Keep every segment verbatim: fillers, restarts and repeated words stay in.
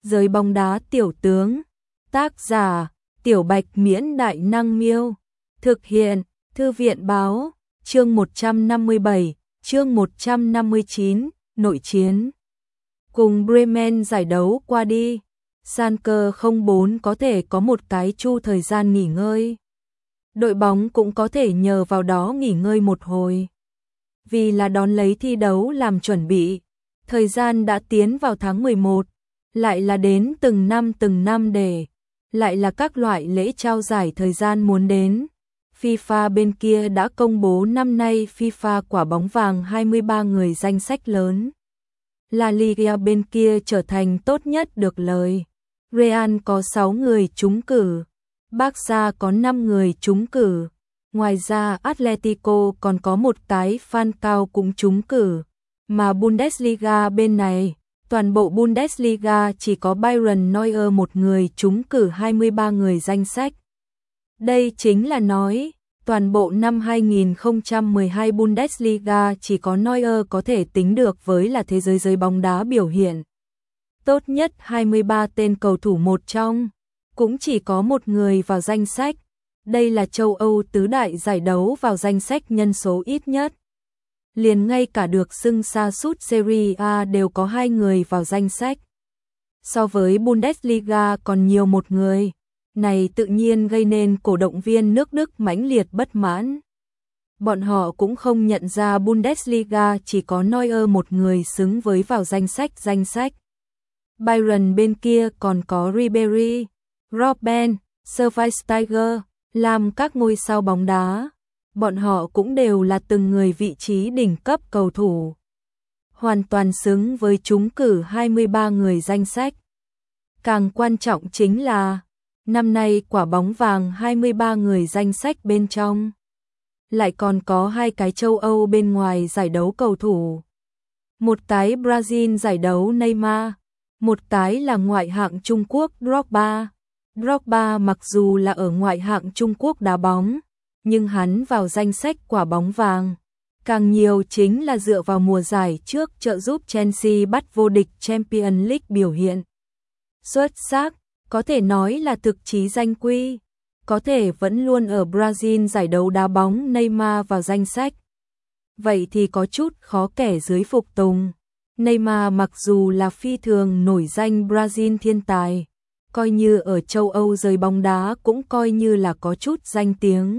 Giới bóng đá tiểu tướng. Tác giả: Tiểu Bạch Miễn Đại Năng Miêu. Thực hiện: Thư viện Báo. Chương một trăm năm mươi bảy, chương một trăm năm mươi chín, nội chiến. Cùng Bremen giải đấu qua đi, Schalke không bốn có thể có một cái chu thời gian nghỉ ngơi. Đội bóng cũng có thể nhờ vào đó nghỉ ngơi một hồi. Vì là đón lấy thi đấu làm chuẩn bị, thời gian đã tiến vào tháng mười một, lại là đến từng năm từng năm để, lại là các loại lễ trao giải thời gian muốn đến. FIFA bên kia đã công bố năm nay FIFA quả bóng vàng hai mươi ba người danh sách lớn. La Liga bên kia trở thành tốt nhất được lời. Real có sáu người trúng cử, Barca có năm người trúng cử. Ngoài ra Atletico còn có một cái Falcao cũng trúng cử. Mà Bundesliga bên này, toàn bộ Bundesliga chỉ có Bayern Neuer một người trúng cử hai mươi ba người danh sách. Đây chính là nói, toàn bộ năm hai nghìn không trăm mười hai Bundesliga chỉ có Neuer có thể tính được với là thế giới giới bóng đá biểu hiện tốt nhất hai mươi ba tên cầu thủ một trong, cũng chỉ có một người vào danh sách. Đây là châu Âu tứ đại giải đấu vào danh sách nhân số ít nhất. Liền ngay cả được xưng xa sút Serie A đều có hai người vào danh sách. So với Bundesliga còn nhiều một người. Này tự nhiên gây nên cổ động viên nước Đức mãnh liệt bất mãn. Bọn họ cũng không nhận ra Bundesliga chỉ có Neuer một người xứng với vào danh sách danh sách. Bayern bên kia còn có Ribéry, Robben, Schweinsteiger, làm các ngôi sao bóng đá. Bọn họ cũng đều là từng người vị trí đỉnh cấp cầu thủ. Hoàn toàn xứng với trúng cử hai mươi ba người danh sách. Càng quan trọng chính là năm nay quả bóng vàng hai mươi ba người danh sách bên trong. Lại còn có hai cái châu Âu bên ngoài giải đấu cầu thủ. Một cái Brazil giải đấu Neymar, một cái là ngoại hạng Trung Quốc Drogba. Drogba mặc dù là ở ngoại hạng Trung Quốc đá bóng, nhưng hắn vào danh sách quả bóng vàng. Càng nhiều chính là dựa vào mùa giải trước trợ giúp Chelsea bắt vô địch Champions League biểu hiện xuất sắc. Có thể nói là thực chí danh quy, có thể vẫn luôn ở Brazil giải đấu đá bóng Neymar vào danh sách. Vậy thì có chút khó kẻ dưới phục tùng. Neymar mặc dù là phi thường nổi danh Brazil thiên tài, coi như ở châu Âu giới bóng đá cũng coi như là có chút danh tiếng.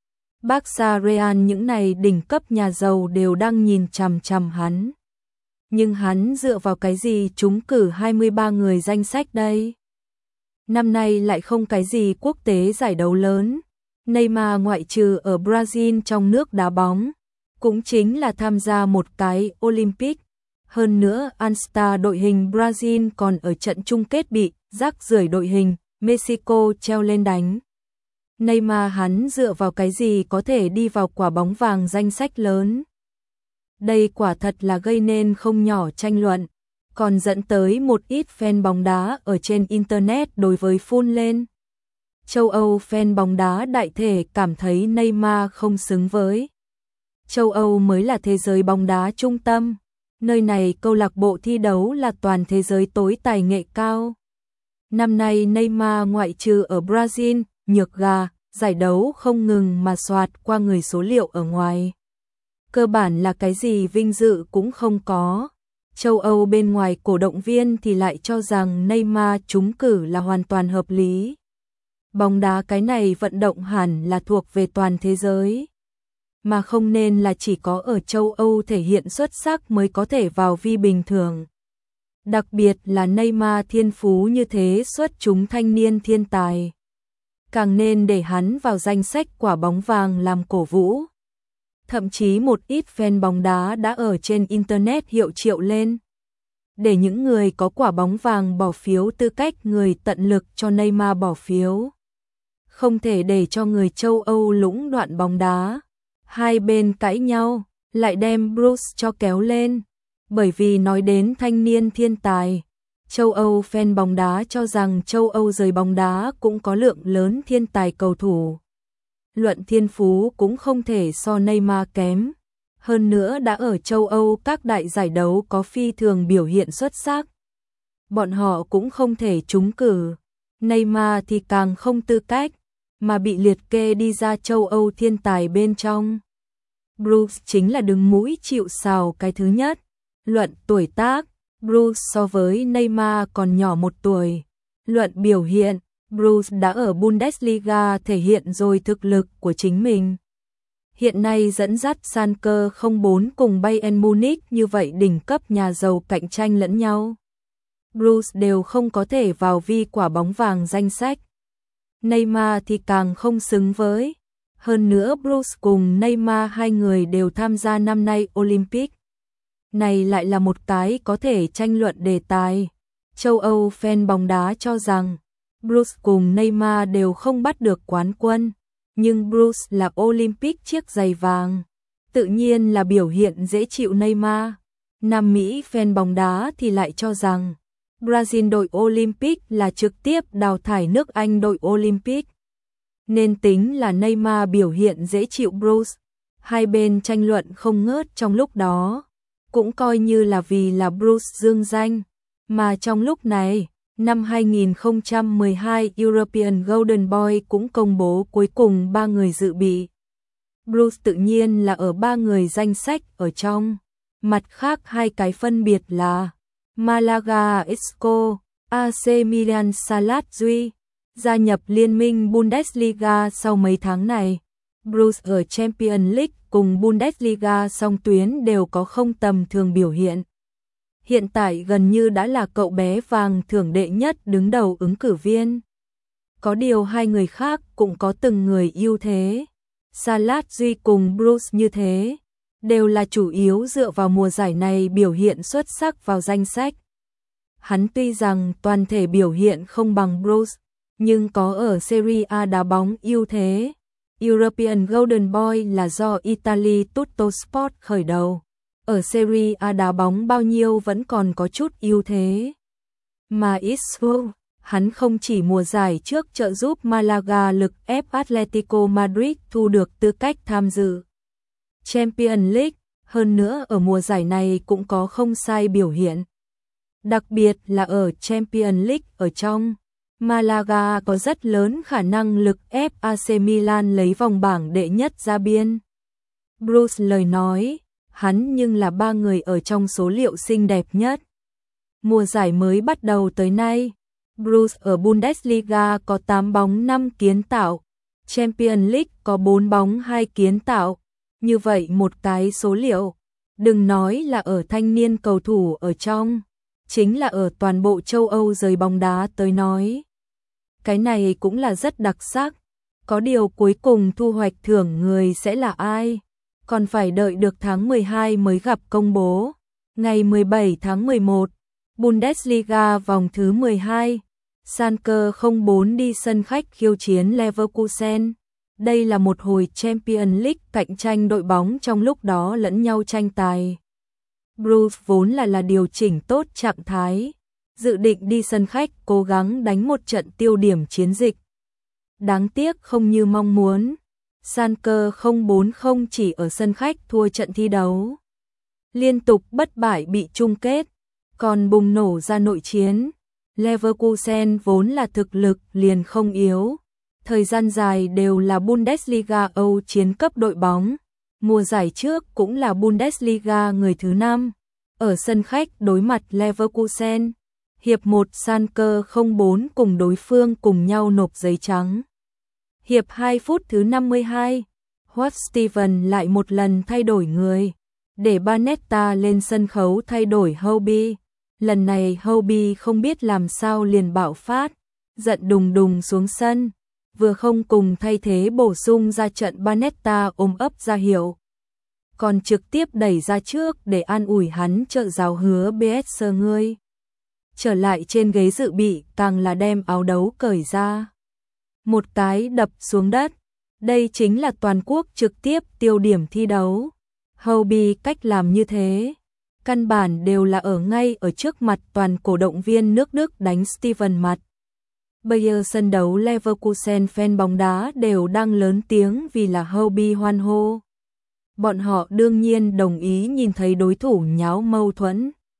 Barca Real những này đỉnh cấp nhà giàu đều đang nhìn chằm chằm hắn. Nhưng hắn dựa vào cái gì trúng cử hai mươi ba người danh sách đây? Năm nay lại không cái gì quốc tế giải đấu lớn. Neymar ngoại trừ ở Brazil trong nước đá bóng, cũng chính là tham gia một cái Olympic. Hơn nữa All-Star đội hình Brazil còn ở trận chung kết bị rác rưởi đội hình Mexico treo lên đánh. Neymar hắn dựa vào cái gì có thể đi vào quả bóng vàng danh sách lớn? Đây quả thật là gây nên không nhỏ tranh luận, còn dẫn tới một ít fan bóng đá ở trên Internet đối với phun lên. Châu Âu fan bóng đá đại thể cảm thấy Neymar không xứng với. Châu Âu mới là thế giới bóng đá trung tâm, nơi này câu lạc bộ thi đấu là toàn thế giới tối tài nghệ cao. Năm nay Neymar ngoại trừ ở Brazil, nhược gà, giải đấu không ngừng mà soạt qua người số liệu ở ngoài. Cơ bản là cái gì vinh dự cũng không có. Châu Âu bên ngoài cổ động viên thì lại cho rằng Neymar trúng cử là hoàn toàn hợp lý. Bóng đá cái này vận động hẳn là thuộc về toàn thế giới, mà không nên là chỉ có ở châu Âu thể hiện xuất sắc mới có thể vào vi bình thường. Đặc biệt là Neymar thiên phú như thế xuất chúng thanh niên thiên tài. Càng nên để hắn vào danh sách quả bóng vàng làm cổ vũ. Thậm chí một ít fan bóng đá đã ở trên Internet hiệu triệu lên. Để những người có quả bóng vàng bỏ phiếu tư cách người tận lực cho Neymar bỏ phiếu. Không thể để cho người châu Âu lũng đoạn bóng đá. Hai bên cãi nhau, lại đem Bruce cho kéo lên. Bởi vì nói đến thanh niên thiên tài, châu Âu fan bóng đá cho rằng châu Âu giới bóng đá cũng có lượng lớn thiên tài cầu thủ. Luận thiên phú cũng không thể so Neymar kém. Hơn nữa đã ở châu Âu các đại giải đấu có phi thường biểu hiện xuất sắc. bọn họ cũng không thể trúng cử. Neymar thì càng không tư cách, mà bị liệt kê đi ra châu Âu thiên tài bên trong. Bruce chính là đứng mũi chịu sào cái thứ nhất. Luận tuổi tác, Bruce so với Neymar còn nhỏ một tuổi. Luận biểu hiện, Bruce đã ở Bundesliga thể hiện rồi thực lực của chính mình. Hiện nay dẫn dắt Schalke không bốn cùng Bayern Munich như vậy đỉnh cấp nhà giàu cạnh tranh lẫn nhau. Bruce đều không có thể vào vi quả bóng vàng danh sách. Neymar thì càng không xứng với. Hơn nữa Bruce cùng Neymar hai người đều tham gia năm nay Olympic. Này lại là một cái có thể tranh luận đề tài. Châu Âu fan bóng đá cho rằng Bruce cùng Neymar đều không bắt được quán quân, nhưng Bruce là Olympic chiếc giày vàng, tự nhiên là biểu hiện dễ chịu Neymar. Nam Mỹ fan bóng đá thì lại cho rằng Brazil đội Olympic là trực tiếp đào thải nước Anh đội Olympic, nên tính là Neymar biểu hiện dễ chịu Bruce. Hai bên tranh luận không ngớt trong lúc đó, cũng coi như là vì là Bruce dương danh, mà trong lúc này, năm hai nghìn không trăm mười hai European Golden Boy cũng công bố cuối cùng ba người dự bị. Bruce tự nhiên là ở ba người danh sách ở trong, mặt khác hai cái phân biệt là Malaga Isco, a xê Milan Salah Duy, gia nhập liên minh Bundesliga sau mấy tháng này. Bruce ở Champions League cùng Bundesliga song tuyến đều có không tầm thường biểu hiện. Hiện tại gần như đã là cậu bé vàng thưởng đệ nhất đứng đầu ứng cử viên. Có điều hai người khác cũng có từng người ưu thế. Salah Duy cùng Bruce như thế, đều là chủ yếu dựa vào mùa giải này biểu hiện xuất sắc vào danh sách. Hắn tuy rằng toàn thể biểu hiện không bằng Bruce, nhưng có ở Serie A đá bóng ưu thế. European Golden Boy là do Italy Tuttosport khởi đầu. Ở Serie A đá bóng bao nhiêu vẫn còn có chút ưu thế. Mà Isco, hắn không chỉ mùa giải trước trợ giúp Malaga lực ép Atletico Madrid thu được tư cách tham dự Champions League, hơn nữa ở mùa giải này cũng có không sai biểu hiện. Đặc biệt là ở Champions League ở trong, Malaga có rất lớn khả năng lực ép a xê Milan lấy vòng bảng đệ nhất ra biên. Bruce lời nói, hắn nhưng là ba người ở trong số liệu xinh đẹp nhất. Mùa giải mới bắt đầu tới nay, Bruce ở Bundesliga có tám bóng năm kiến tạo, Champions League có bốn bóng hai kiến tạo. Như vậy một cái số liệu, đừng nói là ở thanh niên cầu thủ ở trong, chính là ở toàn bộ châu Âu giới bóng đá tới nói. Cái này cũng là rất đặc sắc, có điều cuối cùng thu hoạch thưởng người sẽ là ai, còn phải đợi được tháng mười hai mới gặp công bố. Ngày mười bảy tháng mười một, Bundesliga vòng thứ mười hai, Schalke không bốn đi sân khách khiêu chiến Leverkusen. Đây là một hồi Champions League cạnh tranh đội bóng trong lúc đó lẫn nhau tranh tài. Bruce vốn là là điều chỉnh tốt trạng thái, dự định đi sân khách cố gắng đánh một trận tiêu điểm chiến dịch. Đáng tiếc không như mong muốn, Schalke không bốn không chỉ ở sân khách thua trận thi đấu, liên tục bất bại bị chung kết, còn bùng nổ ra nội chiến. Leverkusen vốn là thực lực liền không yếu, thời gian dài đều là Bundesliga Âu chiến cấp đội bóng, mùa giải trước cũng là Bundesliga người thứ năm. Ở sân khách đối mặt Leverkusen, hiệp một Schalke không bốn cùng đối phương cùng nhau nộp giấy trắng. Hiệp hai phút thứ năm mươi hai, Watt Steven lại một lần thay đổi người, để Banetta lên sân khấu thay đổi Hobby. Lần này Hobby không biết làm sao liền bạo phát, giận đùng đùng xuống sân, vừa không cùng thay thế bổ sung ra trận Banetta ôm ấp ra hiệu, còn trực tiếp đẩy ra trước để an ủi hắn trợ giáo hứa bê ét sơ ngươi. Trở lại trên ghế dự bị càng là đem áo đấu cởi ra, một cái đập xuống đất. Đây chính là toàn quốc trực tiếp tiêu điểm thi đấu. Hobby cách làm như thế, căn bản đều là ở ngay ở trước mặt toàn cổ động viên nước Đức đánh Steven mặt. Bây giờ sân đấu Leverkusen fan bóng đá đều đang lớn tiếng vì là Hobby hoan hô. Bọn họ đương nhiên đồng ý nhìn thấy đối thủ nháo mâu thuẫn.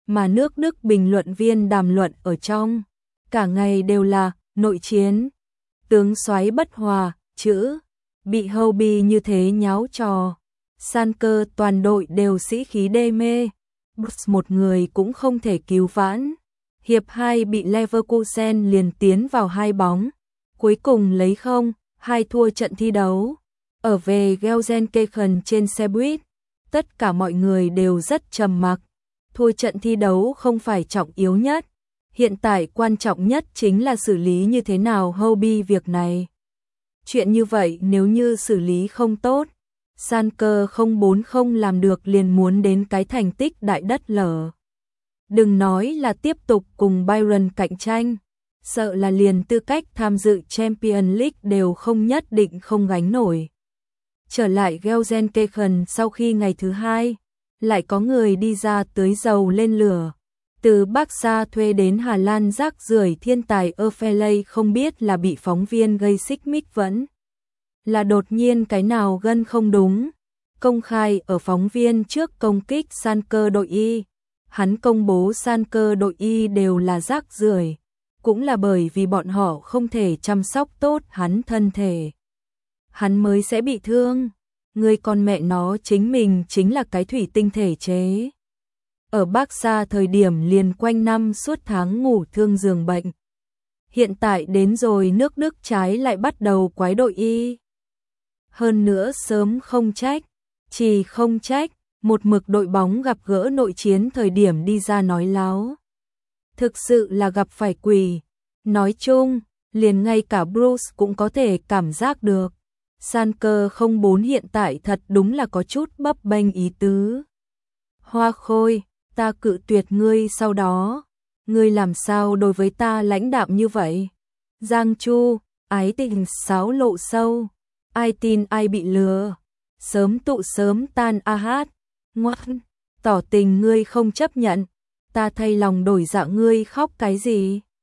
mà nước Đức bình luận viên đàm luận ở trong. Cả ngày đều là nội chiến, tướng soái bất hòa, chữ, bị Hobie như thế nháo trò. Schalke toàn đội đều sĩ khí đê mê, một người cũng không thể cứu vãn. Hiệp hai bị Leverkusen liền tiến vào hai bóng, cuối cùng lấy không, hai thua trận thi đấu. Ở về Gelsenkirchen trên xe buýt, tất cả mọi người đều rất trầm mặc. Thua trận thi đấu không phải trọng yếu nhất, hiện tại quan trọng nhất chính là xử lý như thế nào Hobie việc này. Chuyện như vậy nếu như xử lý không tốt, Schalke không bốn không làm được liền muốn đến cái thành tích đại đất lở. Đừng nói là tiếp tục cùng Bayern cạnh tranh, sợ là liền tư cách tham dự Champions League đều không nhất định không gánh nổi. Trở lại Gelsenkirchen sau khi ngày thứ hai, lại có người đi ra tưới dầu lên lửa. Từ Barca thuê đến Hà Lan rác rưởi thiên tài Erfelay không biết là bị phóng viên gây xích mích vẫn là đột nhiên cái nào gân không đúng. Công khai ở phóng viên trước công kích Schalke đội Y. Hắn công bố Schalke đội Y đều là rác rưởi, cũng là bởi vì bọn họ không thể chăm sóc tốt hắn thân thể. Hắn mới sẽ bị thương. Người con mẹ nó chính mình chính là cái thủy tinh thể chế. Ở Barca thời điểm liền quanh năm suốt tháng ngủ thương giường bệnh. Hiện tại đến rồi nước Đức trái lại bắt đầu quái đội Y. Hơn nữa sớm không trách, chỉ không trách, một mực đội bóng gặp gỡ nội chiến thời điểm đi ra nói láo. Thực sự là gặp phải quỷ. Nói chung, liền ngay cả Bruce cũng có thể cảm giác được. Schalke không bốn hiện tại thật đúng là có chút bấp bênh ý tứ. Hoa Khôi, ta cự tuyệt ngươi sau đó. Ngươi làm sao đối với ta lãnh đạm như vậy? Giang Chu, ái tình sáo lộ sâu. Ai tin ai bị lừa. Sớm tụ sớm tan a hát. Ngoan, tỏ tình ngươi không chấp nhận. Ta thay lòng đổi dạ ngươi khóc cái gì?